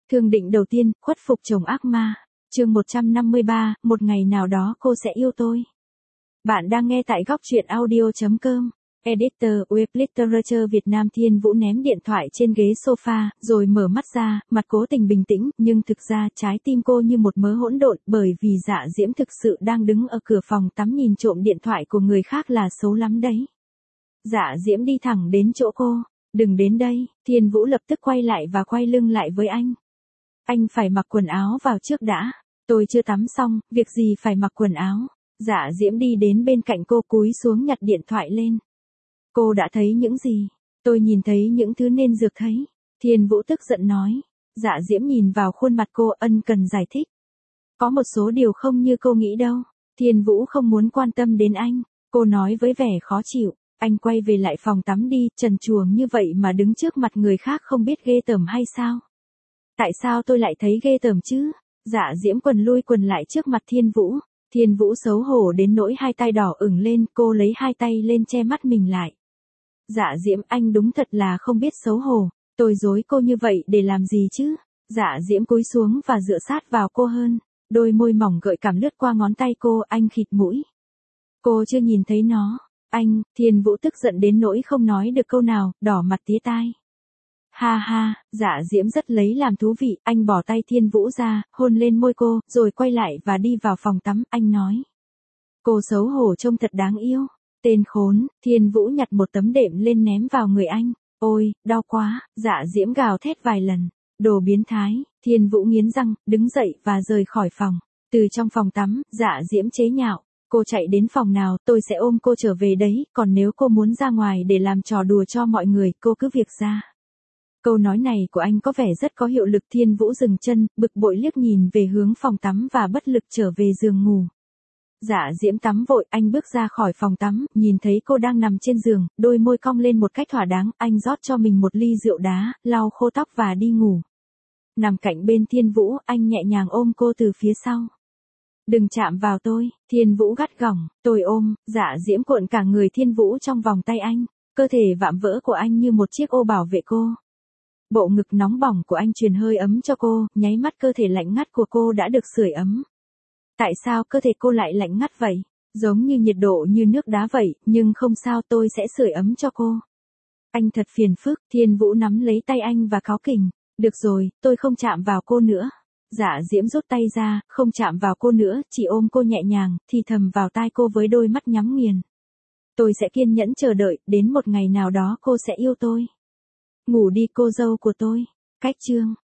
Thương định đầu tiên, khuất phục chồng ác ma. Chương 153, một ngày nào đó cô sẽ yêu tôi. Bạn đang nghe tại góc truyện audio.com. Editor, Web Literature Việt Nam. Thiên Vũ ném điện thoại trên ghế sofa, rồi mở mắt ra, mặt cố tình bình tĩnh, nhưng thực ra trái tim cô như một mớ hỗn độn, bởi vì Dạ Diễm thực sự đang đứng ở cửa phòng tắm nhìn trộm điện thoại của người khác là xấu lắm đấy. Dạ Diễm đi thẳng đến chỗ cô. Đừng đến đây. Thiên Vũ lập tức quay lại và quay lưng lại với anh. Anh phải mặc quần áo vào trước đã. Tôi chưa tắm xong, việc gì phải mặc quần áo. Dạ Diễm đi đến bên cạnh cô, cúi xuống nhặt điện thoại lên. Cô đã thấy những gì? Tôi nhìn thấy những thứ nên được thấy. Thiên Vũ tức giận nói. Dạ Diễm nhìn vào khuôn mặt cô, ân cần giải thích. Có một số điều không như cô nghĩ đâu. Thiên Vũ không muốn quan tâm đến anh. Cô nói với vẻ khó chịu. Anh quay về lại phòng tắm đi, trần truồng như vậy mà đứng trước mặt người khác không biết ghê tởm hay sao? Tại sao tôi lại thấy ghê tởm chứ? Dạ Diễm quần lui quần lại trước mặt Thiên Vũ. Thiên Vũ xấu hổ đến nỗi hai tay đỏ ửng lên, cô lấy hai tay lên che mắt mình lại. Dạ Diễm, anh đúng thật là không biết xấu hổ. Tôi dối cô như vậy để làm gì chứ? Dạ Diễm cúi xuống và dựa sát vào cô hơn. Đôi môi mỏng gợi cảm lướt qua ngón tay cô, anh khịt mũi. Cô chưa nhìn thấy nó. Anh, Thiên Vũ tức giận đến nỗi không nói được câu nào, đỏ mặt tía tai. Ha ha, Dạ Diễm rất lấy làm thú vị, anh bỏ tay Thiên Vũ ra, hôn lên môi cô, rồi quay lại và đi vào phòng tắm, anh nói. Cô xấu hổ trông thật đáng yêu. Tên khốn. Thiên Vũ nhặt một tấm đệm lên ném vào người anh. Ôi, đau quá. Dạ Diễm gào thét vài lần. Đồ biến thái. Thiên Vũ nghiến răng, đứng dậy và rời khỏi phòng. Từ trong phòng tắm, Dạ Diễm chế nhạo. Cô chạy đến phòng nào, tôi sẽ ôm cô trở về đấy, còn nếu cô muốn ra ngoài để làm trò đùa cho mọi người, cô cứ việc ra. Câu nói này của anh có vẻ rất có hiệu lực. Thiên Vũ dừng chân, bực bội liếc nhìn về hướng phòng tắm và bất lực trở về giường ngủ. Dạ Diễm tắm vội, anh bước ra khỏi phòng tắm, nhìn thấy cô đang nằm trên giường, đôi môi cong lên một cách thỏa đáng, anh rót cho mình một ly rượu đá, lau khô tóc và đi ngủ. Nằm cạnh bên Thiên Vũ, anh nhẹ nhàng ôm cô từ phía sau. Đừng chạm vào tôi. Thiên Vũ gắt gỏng. Tôi ôm. Dạ Diễm cuộn cả người Thiên Vũ trong vòng tay anh. Cơ thể vạm vỡ của anh như một chiếc ô bảo vệ cô. Bộ ngực nóng bỏng của anh truyền hơi ấm cho cô, nháy mắt cơ thể lạnh ngắt của cô đã được sưởi ấm. Tại sao cơ thể cô lại lạnh ngắt vậy? Giống như nhiệt độ như nước đá vậy, nhưng không sao, tôi sẽ sưởi ấm cho cô. Anh thật phiền phức. Thiên Vũ nắm lấy tay anh và cáu kỉnh. Được rồi, tôi không chạm vào cô nữa. Dạ Diễm rút tay ra, không chạm vào cô nữa, chỉ ôm cô nhẹ nhàng, thì thầm vào tai cô với đôi mắt nhắm nghiền. Tôi sẽ kiên nhẫn chờ đợi, đến một ngày nào đó cô sẽ yêu tôi. Ngủ đi cô dâu của tôi. Cách chương.